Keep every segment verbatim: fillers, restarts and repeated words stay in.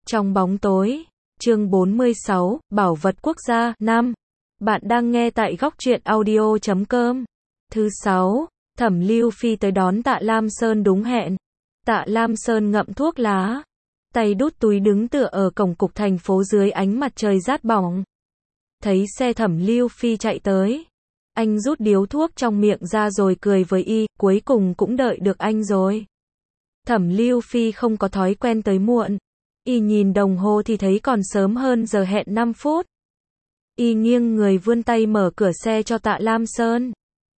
Trong bóng tối, chương bốn mươi sáu, Bảo vật quốc gia, năm. Bạn đang nghe tại góc truyện audio chấm com. Thứ sáu, Thẩm Lưu Phi tới đón Tạ Lam Sơn đúng hẹn. Tạ Lam Sơn ngậm thuốc lá, tay đút túi đứng tựa ở cổng cục thành phố dưới ánh mặt trời rát bỏng. Thấy xe Thẩm Lưu Phi chạy tới, anh rút điếu thuốc trong miệng ra rồi cười với y, cuối cùng cũng đợi được anh rồi. Thẩm Lưu Phi không có thói quen tới muộn. Y nhìn đồng hồ thì thấy còn sớm hơn giờ hẹn năm phút. Y nghiêng người vươn tay mở cửa xe cho Tạ Lam Sơn.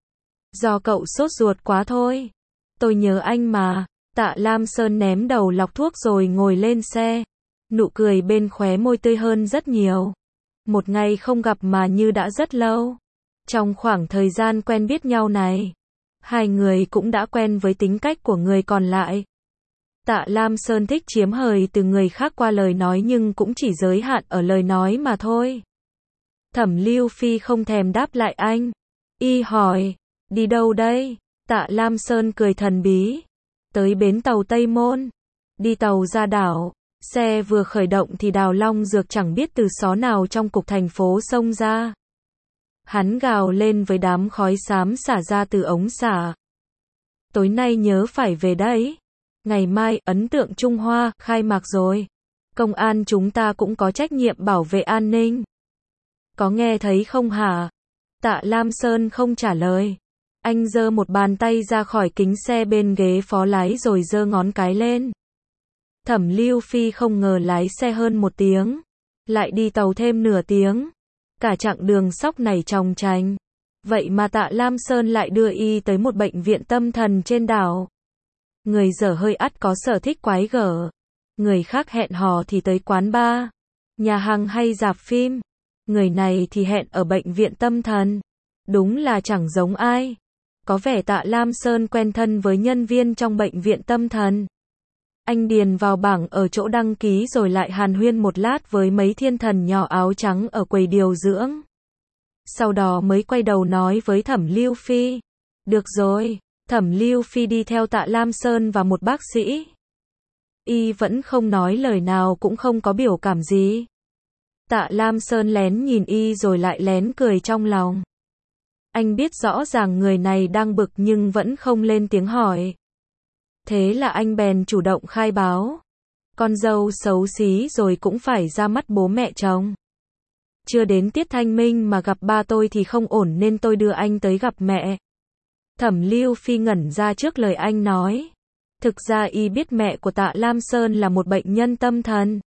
Do cậu sốt ruột quá thôi. Tôi nhớ anh mà. Tạ Lam Sơn ném đầu lọc thuốc rồi ngồi lên xe. Nụ cười bên khóe môi tươi hơn rất nhiều. Một ngày không gặp mà như đã rất lâu. Trong khoảng thời gian quen biết nhau này, hai người cũng đã quen với tính cách của người còn lại. Tạ Lam Sơn thích chiếm hời từ người khác qua lời nói nhưng cũng chỉ giới hạn ở lời nói mà thôi. Thẩm Lưu Phi không thèm đáp lại anh. Y hỏi, đi đâu đây? Tạ Lam Sơn cười thần bí. Tới bến tàu Tây Môn. Đi tàu ra đảo. Xe vừa khởi động thì Đào Long Dược chẳng biết từ xó nào trong cục thành phố xông ra. Hắn gào lên với đám khói xám xả ra từ ống xả. Tối nay nhớ phải về đấy. Ngày mai, ấn tượng Trung Hoa, khai mạc rồi. Công an chúng ta cũng có trách nhiệm bảo vệ an ninh. Có nghe thấy không hả? Tạ Lam Sơn không trả lời. Anh giơ một bàn tay ra khỏi kính xe bên ghế phó lái rồi giơ ngón cái lên. Thẩm Lưu Phi không ngờ lái xe hơn một tiếng. Lại đi tàu thêm nửa tiếng. Cả chặng đường sóc này tròng trành. Vậy mà Tạ Lam Sơn lại đưa y tới một bệnh viện tâm thần trên đảo. Người dở hơi ắt có sở thích quái gở. Người khác hẹn hò thì tới quán bar, nhà hàng hay rạp phim. Người này thì hẹn ở bệnh viện tâm thần. Đúng là chẳng giống ai. Có vẻ Tạ Lam Sơn quen thân với nhân viên trong bệnh viện tâm thần. Anh điền vào bảng ở chỗ đăng ký rồi lại hàn huyên một lát với mấy thiên thần nhỏ áo trắng ở quầy điều dưỡng. Sau đó mới quay đầu nói với Thẩm Lưu Phi. Được rồi. Thẩm Lưu Phi đi theo Tạ Lam Sơn và một bác sĩ. Y vẫn không nói lời nào cũng không có biểu cảm gì. Tạ Lam Sơn lén nhìn y rồi lại lén cười trong lòng. Anh biết rõ ràng người này đang bực nhưng vẫn không lên tiếng hỏi. Thế là anh bèn chủ động khai báo. Con dâu xấu xí rồi cũng phải ra mắt bố mẹ chồng. Chưa đến tiết thanh minh mà gặp ba tôi thì không ổn nên tôi đưa anh tới gặp mẹ. Thẩm Lưu Phi ngẩn ra trước lời anh nói. Thực ra y biết mẹ của Tạ Lam Sơn là một bệnh nhân tâm thần.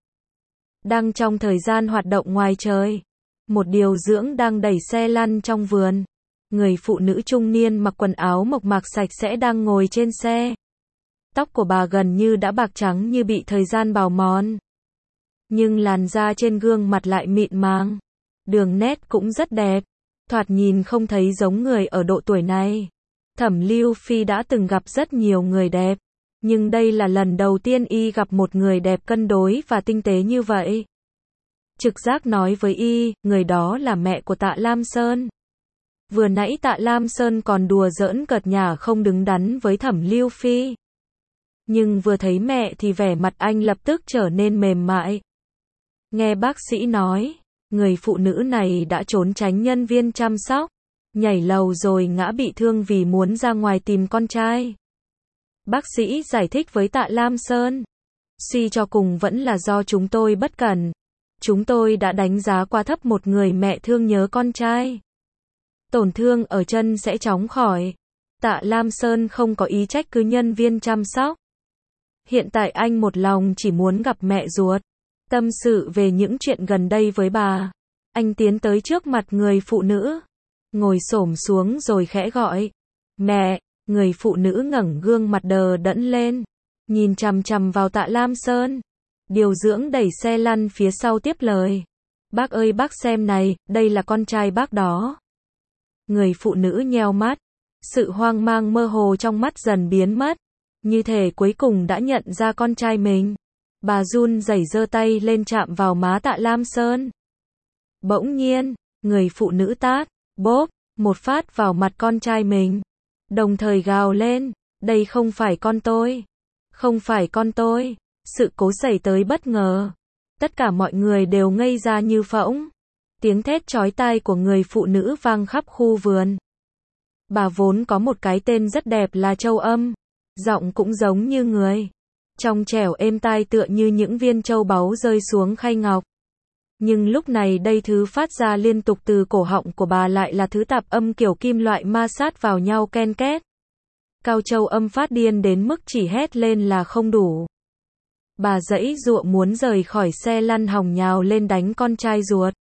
Đang trong thời gian hoạt động ngoài trời. Một điều dưỡng đang đẩy xe lăn trong vườn. Người phụ nữ trung niên mặc quần áo mộc mạc sạch sẽ đang ngồi trên xe. Tóc của bà gần như đã bạc trắng như bị thời gian bào mòn. Nhưng làn da trên gương mặt lại mịn màng. Đường nét cũng rất đẹp. Thoạt nhìn không thấy giống người ở độ tuổi này. Thẩm Lưu Phi đã từng gặp rất nhiều người đẹp. Nhưng đây là lần đầu tiên y gặp một người đẹp cân đối và tinh tế như vậy. Trực giác nói với y, người đó là mẹ của Tạ Lam Sơn. Vừa nãy Tạ Lam Sơn còn đùa giỡn cợt nhả không đứng đắn với Thẩm Lưu Phi. Nhưng vừa thấy mẹ thì vẻ mặt anh lập tức trở nên mềm mại. Nghe bác sĩ nói, người phụ nữ này đã trốn tránh nhân viên chăm sóc. Nhảy lầu rồi ngã bị thương vì muốn ra ngoài tìm con trai. Bác sĩ giải thích với Tạ Lam Sơn. Suy cho cùng vẫn là do chúng tôi bất cẩn. Chúng tôi đã đánh giá quá thấp một người mẹ thương nhớ con trai. Tổn thương ở chân sẽ chóng khỏi. Tạ Lam Sơn không có ý trách cứ nhân viên chăm sóc. Hiện tại anh một lòng chỉ muốn gặp mẹ ruột. Tâm sự về những chuyện gần đây với bà. Anh tiến tới trước mặt người phụ nữ. Ngồi xổm xuống rồi khẽ gọi. Mẹ, người phụ nữ ngẩng gương mặt đờ đẫn lên. Nhìn chằm chằm vào Tạ Lam Sơn. Điều dưỡng đẩy xe lăn phía sau tiếp lời. Bác ơi bác xem này, đây là con trai bác đó. Người phụ nữ nheo mắt. Sự hoang mang mơ hồ trong mắt dần biến mất. Như thể cuối cùng đã nhận ra con trai mình. Bà run rẩy giơ tay lên chạm vào má Tạ Lam Sơn. Bỗng nhiên, người phụ nữ tát. Bốp, một phát vào mặt con trai mình. Đồng thời gào lên, đây không phải con tôi. Không phải con tôi. Sự cố xảy tới bất ngờ. Tất cả mọi người đều ngây ra như phỗng. Tiếng thét chói tai của người phụ nữ vang khắp khu vườn. Bà vốn có một cái tên rất đẹp là Châu Âm. Giọng cũng giống như người. Trong trẻo êm tai tựa như những viên châu báu rơi xuống khay ngọc. Nhưng lúc này đây thứ phát ra liên tục từ cổ họng của bà lại là thứ tạp âm kiểu kim loại ma sát vào nhau ken két. Cao Châu Âm phát điên đến mức chỉ hét lên là không đủ. Bà giãy giụa muốn rời khỏi xe lăn hòng nhào lên đánh con trai ruột.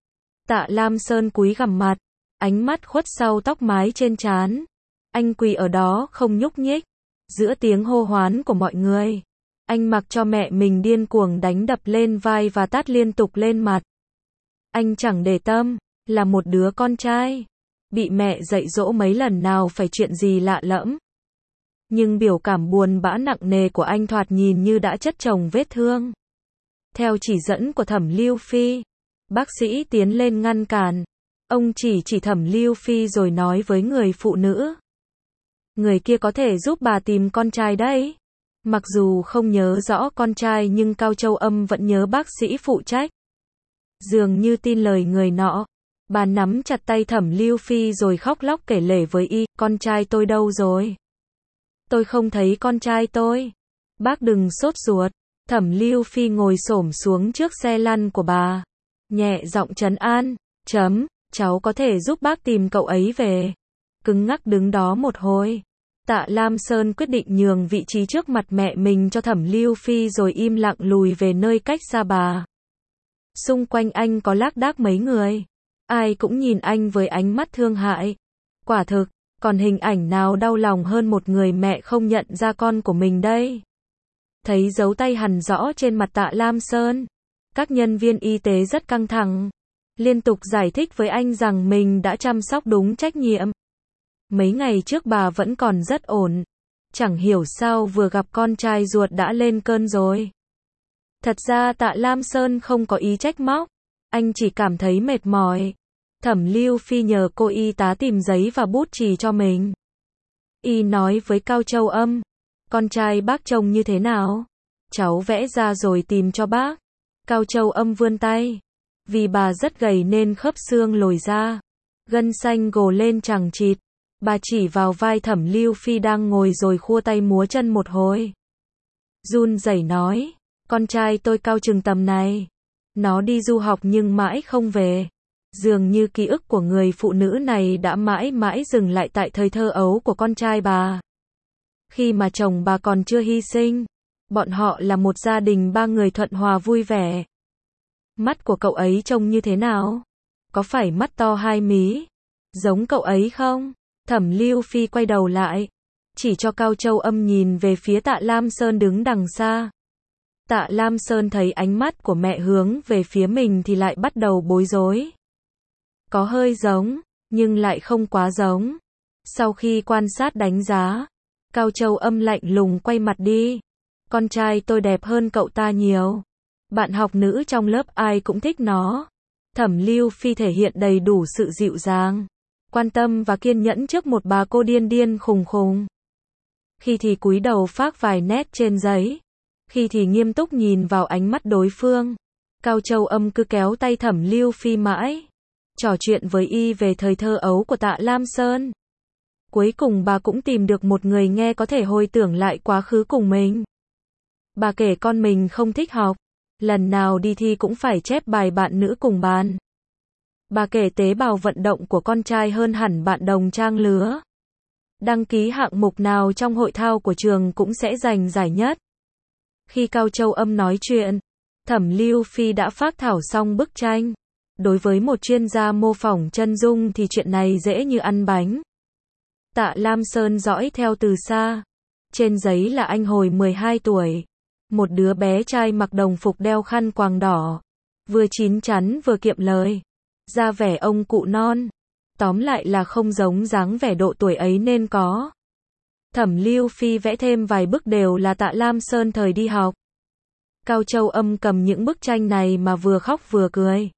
Tạ Lam Sơn cúi gằm mặt, ánh mắt khuất sau tóc mái trên trán. Anh quỳ ở đó không nhúc nhích. Giữa tiếng hô hoán của mọi người, anh mặc cho mẹ mình điên cuồng đánh đập lên vai và tát liên tục lên mặt. Anh chẳng để tâm, là một đứa con trai. Bị mẹ dạy dỗ mấy lần nào phải chuyện gì lạ lẫm. Nhưng biểu cảm buồn bã nặng nề của anh thoạt nhìn như đã chất chồng vết thương. Theo chỉ dẫn của Thẩm Lưu Phi, bác sĩ tiến lên ngăn cản. Ông chỉ chỉ Thẩm Lưu Phi rồi nói với người phụ nữ. Người kia có thể giúp bà tìm con trai đấy. Mặc dù không nhớ rõ con trai nhưng Cao Châu Âm vẫn nhớ bác sĩ phụ trách. Dường như tin lời người nọ, bà nắm chặt tay Thẩm Lưu Phi rồi khóc lóc kể lể với y, con trai tôi đâu rồi? Tôi không thấy con trai tôi. Bác đừng sốt ruột. Thẩm Lưu Phi ngồi xổm xuống trước xe lăn của bà. Nhẹ giọng trấn an, chấm, cháu có thể giúp bác tìm cậu ấy về. Cứng ngắc đứng đó một hồi. Tạ Lam Sơn quyết định nhường vị trí trước mặt mẹ mình cho Thẩm Lưu Phi rồi im lặng lùi về nơi cách xa bà. Xung quanh anh có lác đác mấy người. Ai cũng nhìn anh với ánh mắt thương hại. Quả thực, còn hình ảnh nào đau lòng hơn một người mẹ không nhận ra con của mình đây. Thấy dấu tay hằn rõ trên mặt Tạ Lam Sơn. Các nhân viên y tế rất căng thẳng. Liên tục giải thích với anh rằng mình đã chăm sóc đúng trách nhiệm. Mấy ngày trước bà vẫn còn rất ổn. Chẳng hiểu sao vừa gặp con trai ruột đã lên cơn rồi. Thật ra Tạ Lam Sơn không có ý trách móc. Anh chỉ cảm thấy mệt mỏi. Thẩm Lưu Phi nhờ cô y tá tìm giấy và bút chì cho mình. Y nói với Cao Châu Âm. Con trai bác trông như thế nào? Cháu vẽ ra rồi tìm cho bác. Cao Châu Âm vươn tay. Vì bà rất gầy nên khớp xương lồi ra. Gân xanh gồ lên chằng chịt. Bà chỉ vào vai Thẩm Lưu Phi đang ngồi rồi khua tay múa chân một hồi. Run rẩy nói. Con trai tôi cao chừng tầm này. Nó đi du học nhưng mãi không về. Dường như ký ức của người phụ nữ này đã mãi mãi dừng lại tại thời thơ ấu của con trai bà. Khi mà chồng bà còn chưa hy sinh. Bọn họ là một gia đình ba người thuận hòa vui vẻ. Mắt của cậu ấy trông như thế nào? Có phải mắt to hai mí? Giống cậu ấy không? Thẩm Lưu Phi quay đầu lại. Chỉ cho Cao Châu Âm nhìn về phía Tạ Lam Sơn đứng đằng xa. Tạ Lam Sơn thấy ánh mắt của mẹ hướng về phía mình thì lại bắt đầu bối rối. Có hơi giống, nhưng lại không quá giống. Sau khi quan sát đánh giá, Cao Châu Âm lạnh lùng quay mặt đi. Con trai tôi đẹp hơn cậu ta nhiều. Bạn học nữ trong lớp ai cũng thích nó. Thẩm Lưu Phi thể hiện đầy đủ sự dịu dàng, quan tâm và kiên nhẫn trước một bà cô điên điên khùng khùng. Khi thì cúi đầu phác vài nét trên giấy, khi thì nghiêm túc nhìn vào ánh mắt đối phương. Cao Châu Âm cứ kéo tay Thẩm Lưu Phi mãi, trò chuyện với y về thời thơ ấu của Tạ Lam Sơn. Cuối cùng bà cũng tìm được một người nghe có thể hồi tưởng lại quá khứ cùng mình. Bà kể con mình không thích học, lần nào đi thi cũng phải chép bài bạn nữ cùng bàn. Bà kể tế bào vận động của con trai hơn hẳn bạn đồng trang lứa. Đăng ký hạng mục nào trong hội thao của trường cũng sẽ giành giải nhất. Khi Cao Châu Âm nói chuyện, Thẩm Lưu Phi đã phác thảo xong bức tranh. Đối với một chuyên gia mô phỏng chân dung thì chuyện này dễ như ăn bánh. Tạ Lam Sơn dõi theo từ xa. Trên giấy là anh hồi mười hai tuổi. Một đứa bé trai mặc đồng phục đeo khăn quàng đỏ. Vừa chín chắn vừa kiệm lời. Ra vẻ ông cụ non. Tóm lại là không giống dáng vẻ độ tuổi ấy nên có. Thẩm Lưu Phi vẽ thêm vài bức đều là Tạ Lam Sơn thời đi học. Cao Châu Âm cầm những bức tranh này mà vừa khóc vừa cười.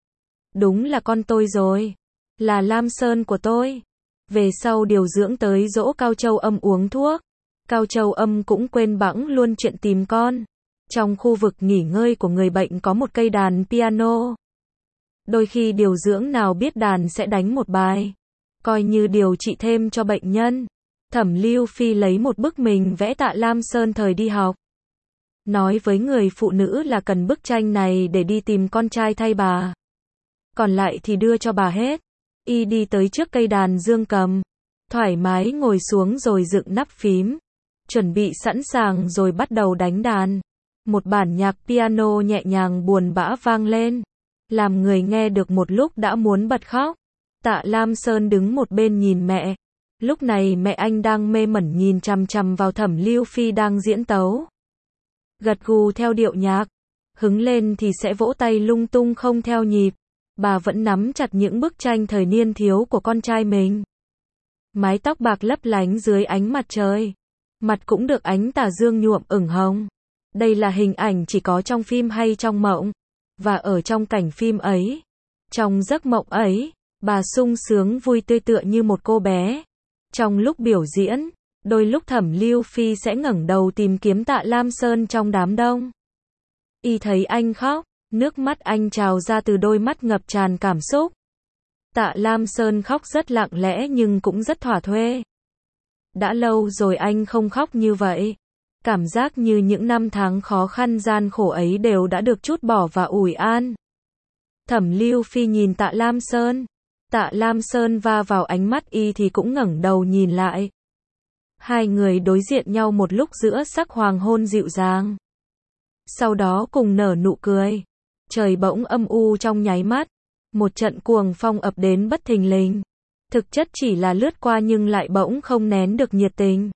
Đúng là con tôi rồi. Là Lam Sơn của tôi. Về sau điều dưỡng tới dỗ Cao Châu Âm uống thuốc. Cao Châu Âm cũng quên bẵng luôn chuyện tìm con. Trong khu vực nghỉ ngơi của người bệnh có một cây đàn piano. Đôi khi điều dưỡng nào biết đàn sẽ đánh một bài, coi như điều trị thêm cho bệnh nhân. Thẩm Lưu Phi lấy một bức mình vẽ Tạ Lam Sơn thời đi học. Nói với người phụ nữ là cần bức tranh này để đi tìm con trai thay bà. Còn lại thì đưa cho bà hết. Y đi tới trước cây đàn dương cầm, thoải mái ngồi xuống rồi dựng nắp phím, chuẩn bị sẵn sàng rồi bắt đầu đánh đàn. Một bản nhạc piano nhẹ nhàng buồn bã vang lên, làm người nghe được một lúc đã muốn bật khóc. Tạ Lam Sơn đứng một bên nhìn mẹ. Lúc này mẹ anh đang mê mẩn nhìn chằm chằm vào Thẩm Lưu Phi đang diễn tấu. Gật gù theo điệu nhạc, hứng lên thì sẽ vỗ tay lung tung không theo nhịp. Bà vẫn nắm chặt những bức tranh thời niên thiếu của con trai mình. Mái tóc bạc lấp lánh dưới ánh mặt trời, mặt cũng được ánh tà dương nhuộm ửng hồng. Đây là hình ảnh chỉ có trong phim hay trong mộng. Và ở trong cảnh phim ấy, trong giấc mộng ấy, bà sung sướng vui tươi tựa như một cô bé. Trong lúc biểu diễn, đôi lúc Thẩm Lưu Phi sẽ ngẩng đầu tìm kiếm Tạ Lam Sơn trong đám đông. Y thấy anh khóc, nước mắt anh trào ra từ đôi mắt ngập tràn cảm xúc. Tạ Lam Sơn khóc rất lặng lẽ nhưng cũng rất thỏa thuê. Đã lâu rồi anh không khóc như vậy. Cảm giác như những năm tháng khó khăn gian khổ ấy đều đã được trút bỏ và ủi an. Thẩm Lưu Phi nhìn Tạ Lam Sơn. Tạ Lam Sơn va vào ánh mắt y thì cũng ngẩng đầu nhìn lại. Hai người đối diện nhau một lúc giữa sắc hoàng hôn dịu dàng. Sau đó cùng nở nụ cười. Trời bỗng âm u trong nháy mắt. Một trận cuồng phong ập đến bất thình lình. Thực chất chỉ là lướt qua nhưng lại bỗng không nén được nhiệt tình.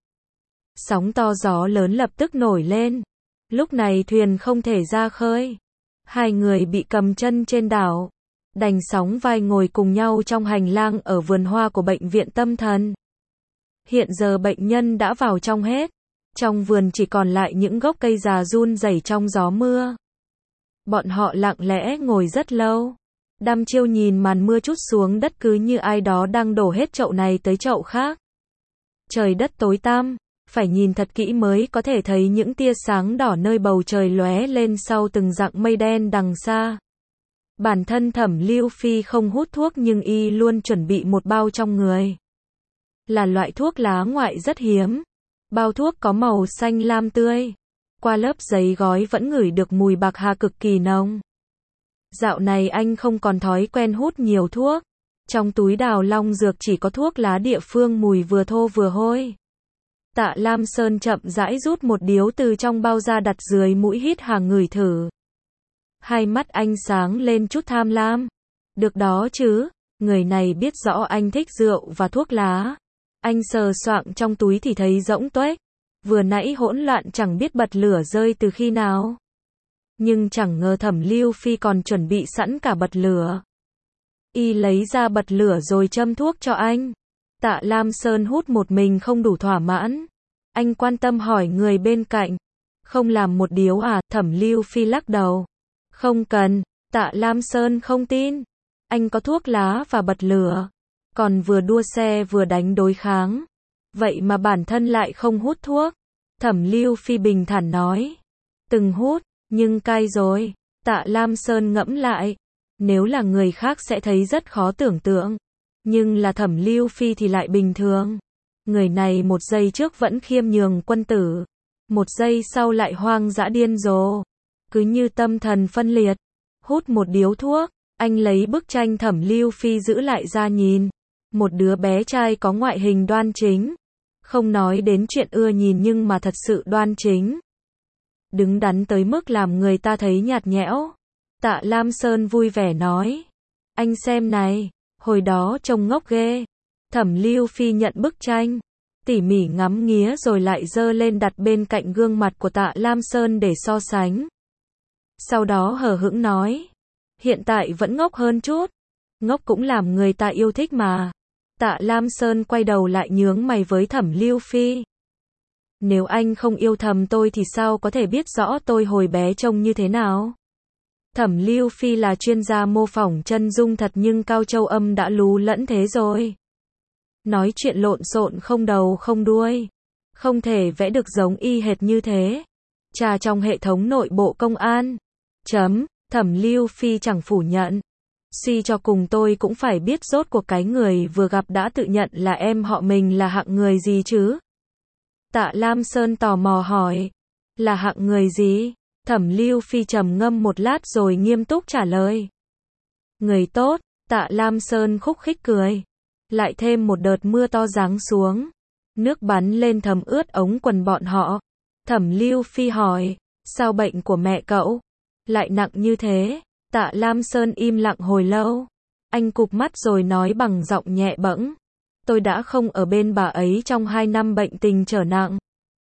Sóng to gió lớn lập tức nổi lên. Lúc này thuyền không thể ra khơi. Hai người bị cầm chân trên đảo. Đành sóng vai ngồi cùng nhau trong hành lang ở vườn hoa của bệnh viện tâm thần. Hiện giờ bệnh nhân đã vào trong hết. Trong vườn chỉ còn lại những gốc cây già run rẩy trong gió mưa. Bọn họ lặng lẽ ngồi rất lâu. Đăm chiêu nhìn màn mưa trút xuống đất cứ như ai đó đang đổ hết chậu này tới chậu khác. Trời đất tối tăm, phải nhìn thật kỹ mới có thể thấy những tia sáng đỏ nơi bầu trời lóe lên sau từng dặng mây đen đằng xa. Bản thân Thẩm Lưu Phi không hút thuốc nhưng y luôn chuẩn bị một bao trong người. Là loại thuốc lá ngoại rất hiếm. Bao thuốc có màu xanh lam tươi. Qua lớp giấy gói vẫn ngửi được mùi bạc hà cực kỳ nồng. Dạo này anh không còn thói quen hút nhiều thuốc. Trong túi Đào Long Dược chỉ có thuốc lá địa phương mùi vừa thô vừa hôi. Tạ Lam Sơn chậm rãi rút một điếu từ trong bao ra đặt dưới mũi hít hà ngửi thử. Hai mắt anh sáng lên chút tham lam. Được đó chứ, người này biết rõ anh thích rượu và thuốc lá. Anh sờ soạng trong túi thì thấy rỗng tuếch. Vừa nãy hỗn loạn chẳng biết bật lửa rơi từ khi nào. Nhưng chẳng ngờ Thẩm Lưu Phi còn chuẩn bị sẵn cả bật lửa. Y lấy ra bật lửa rồi châm thuốc cho anh. Tạ Lam Sơn hút một mình không đủ thỏa mãn. Anh quan tâm hỏi người bên cạnh. Không làm một điếu à? Thẩm Lưu Phi lắc đầu. Không cần. Tạ Lam Sơn không tin. Anh có thuốc lá và bật lửa. Còn vừa đua xe vừa đánh đối kháng. Vậy mà bản thân lại không hút thuốc. Thẩm Lưu Phi bình thản nói. Từng hút, nhưng cai rồi. Tạ Lam Sơn ngẫm lại. Nếu là người khác sẽ thấy rất khó tưởng tượng. Nhưng là Thẩm Lưu Phi thì lại bình thường. Người này một giây trước vẫn khiêm nhường quân tử. Một giây sau lại hoang dã điên rồ. Cứ như tâm thần phân liệt. Hút một điếu thuốc. Anh lấy bức tranh Thẩm Lưu Phi giữ lại ra nhìn. Một đứa bé trai có ngoại hình đoan chính. Không nói đến chuyện ưa nhìn nhưng mà thật sự đoan chính. Đứng đắn tới mức làm người ta thấy nhạt nhẽo. Tạ Lam Sơn vui vẻ nói. Anh xem này, hồi đó trông ngốc ghê. Thẩm Lưu Phi nhận bức tranh. Tỉ mỉ ngắm nghía rồi lại dơ lên đặt bên cạnh gương mặt của Tạ Lam Sơn để so sánh. Sau đó hờ hững nói. Hiện tại vẫn ngốc hơn chút. Ngốc cũng làm người ta yêu thích mà. Tạ Lam Sơn quay đầu lại nhướng mày với Thẩm Lưu Phi. Nếu anh không yêu thầm tôi thì sao có thể biết rõ tôi hồi bé trông như thế nào? Thẩm Lưu Phi là chuyên gia mô phỏng chân dung thật nhưng Cao Châu Âm đã lú lẫn thế rồi. Nói chuyện lộn xộn không đầu không đuôi. Không thể vẽ được giống y hệt như thế. tra trong hệ thống nội bộ công an. Chấm, Thẩm Lưu Phi chẳng phủ nhận. Suy cho cùng tôi cũng phải biết rốt cuộc cái người vừa gặp đã tự nhận là em họ mình là hạng người gì chứ? Tạ Lam Sơn tò mò hỏi. Là hạng người gì? Thẩm Lưu Phi trầm ngâm một lát rồi nghiêm túc trả lời. Người tốt. Tạ Lam Sơn khúc khích cười. Lại thêm một đợt mưa to giáng xuống. Nước bắn lên thấm ướt ống quần bọn họ. Thẩm Lưu Phi hỏi. Sao bệnh của mẹ cậu lại nặng như thế? Tạ Lam Sơn im lặng hồi lâu. Anh cụp mắt rồi nói bằng giọng nhẹ bẫng. Tôi đã không ở bên bà ấy trong hai năm bệnh tình trở nặng.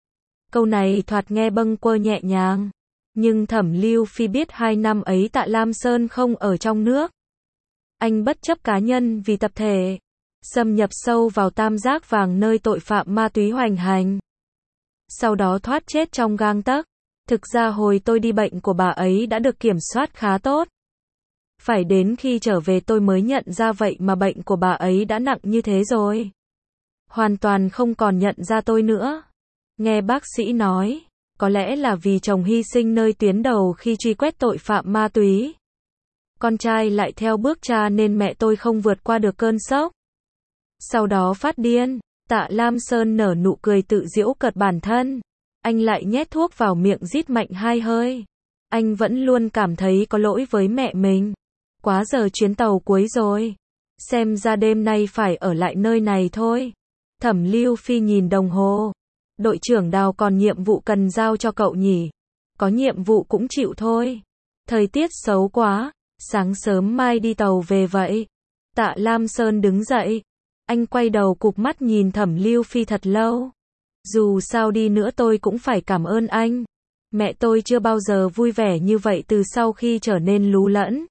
Câu này thoạt nghe bâng quơ nhẹ nhàng. Nhưng Thẩm Lưu Phi biết hai năm ấy Tạ Lam Sơn không ở trong nước. Anh bất chấp cá nhân vì tập thể. Xâm nhập sâu vào tam giác vàng nơi tội phạm ma túy hoành hành. Sau đó thoát chết trong gang tấc. Thực ra hồi tôi đi bệnh của bà ấy đã được kiểm soát khá tốt. Phải đến khi trở về tôi mới nhận ra vậy mà bệnh của bà ấy đã nặng như thế rồi. Hoàn toàn không còn nhận ra tôi nữa. Nghe bác sĩ nói, có lẽ là vì chồng hy sinh nơi tuyến đầu khi truy quét tội phạm ma túy. Con trai lại theo bước cha nên mẹ tôi không vượt qua được cơn sốc. Sau đó phát điên. Tạ Lam Sơn nở nụ cười tự giễu cợt bản thân. Anh lại nhét thuốc vào miệng rít mạnh hai hơi. Anh vẫn luôn cảm thấy có lỗi với mẹ mình. Quá giờ chuyến tàu cuối rồi. Xem ra đêm nay phải ở lại nơi này thôi. Thẩm Lưu Phi nhìn đồng hồ. Đội trưởng Đào còn nhiệm vụ cần giao cho cậu nhỉ? Có nhiệm vụ cũng chịu thôi. Thời tiết xấu quá. Sáng sớm mai đi tàu về vậy. Tạ Lam Sơn đứng dậy. Anh quay đầu cụp mắt nhìn Thẩm Lưu Phi thật lâu. Dù sao đi nữa tôi cũng phải cảm ơn anh. Mẹ tôi chưa bao giờ vui vẻ như vậy từ sau khi trở nên lú lẫn.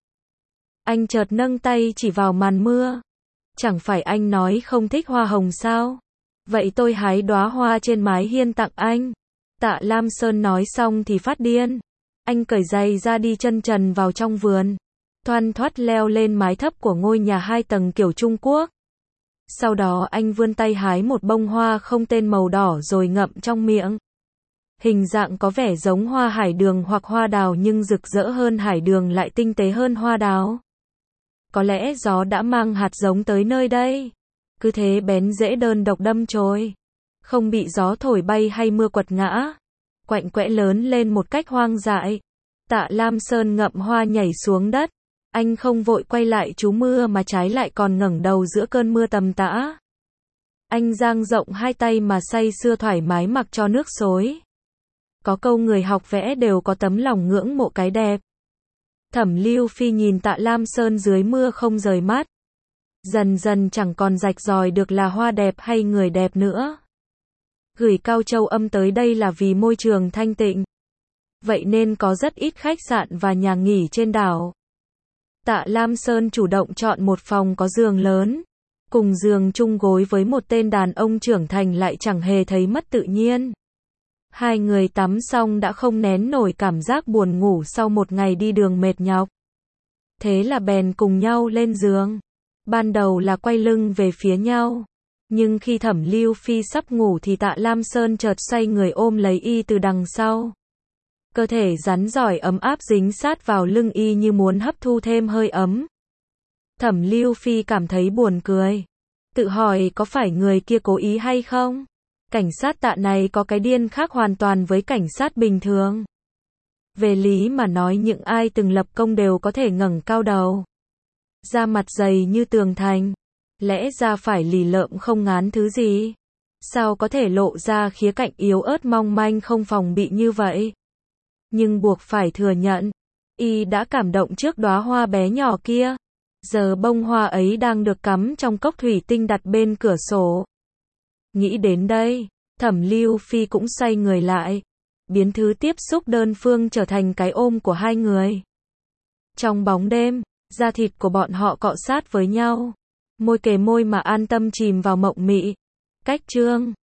Anh chợt nâng tay chỉ vào màn mưa. Chẳng phải anh nói không thích hoa hồng sao? Vậy tôi hái đóa hoa trên mái hiên tặng anh. Tạ Lam Sơn nói xong thì phát điên. Anh cởi giày ra đi chân trần vào trong vườn. Thoăn thoắt leo lên mái thấp của ngôi nhà hai tầng kiểu Trung Quốc. Sau đó anh vươn tay hái một bông hoa không tên màu đỏ rồi ngậm trong miệng. Hình dạng có vẻ giống hoa hải đường hoặc hoa đào nhưng rực rỡ hơn hải đường lại tinh tế hơn hoa đào. Có lẽ gió đã mang hạt giống tới nơi đây. Cứ thế bén rễ đơn độc đâm chồi. Không bị gió thổi bay hay mưa quật ngã. Quạnh quẽ lớn lên một cách hoang dại. Tạ Lam Sơn ngậm hoa nhảy xuống đất. Anh không vội quay lại trú mưa mà trái lại còn ngẩng đầu giữa cơn mưa tầm tã. Anh dang rộng hai tay mà say sưa thoải mái mặc cho nước xối. Có câu người học vẽ đều có tấm lòng ngưỡng mộ cái đẹp. Thẩm Lưu Phi nhìn Tạ Lam Sơn dưới mưa không rời mắt. Dần dần chẳng còn rạch ròi được là hoa đẹp hay người đẹp nữa. Gửi Cao Châu Âm tới đây là vì môi trường thanh tịnh. Vậy nên có rất ít khách sạn và nhà nghỉ trên đảo. Tạ Lam Sơn chủ động chọn một phòng có giường lớn. Cùng giường chung gối với một tên đàn ông trưởng thành lại chẳng hề thấy mất tự nhiên. Hai người tắm xong đã không nén nổi cảm giác buồn ngủ sau một ngày đi đường mệt nhọc. Thế là bèn cùng nhau lên giường. Ban đầu là quay lưng về phía nhau. Nhưng khi Thẩm Lưu Phi sắp ngủ thì Tạ Lam Sơn chợt xoay người ôm lấy y từ đằng sau. Cơ thể rắn giỏi ấm áp dính sát vào lưng y như muốn hấp thu thêm hơi ấm. Thẩm Lưu Phi cảm thấy buồn cười. Tự hỏi có phải người kia cố ý hay không? Cảnh sát Tạ này có cái điên khác hoàn toàn với cảnh sát bình thường. Về lý mà nói những ai từng lập công đều có thể ngẩng cao đầu. Da mặt dày như tường thành. Lẽ ra phải lì lợm không ngán thứ gì. Sao có thể lộ ra khía cạnh yếu ớt mong manh không phòng bị như vậy? Nhưng buộc phải thừa nhận, y đã cảm động trước đóa hoa bé nhỏ kia. Giờ bông hoa ấy đang được cắm trong cốc thủy tinh đặt bên cửa sổ. Nghĩ đến đây, Thẩm Lưu Phi cũng xoay người lại, biến thứ tiếp xúc đơn phương trở thành cái ôm của hai người. Trong bóng đêm, da thịt của bọn họ cọ sát với nhau, môi kề môi mà an tâm chìm vào mộng mị. Cách chương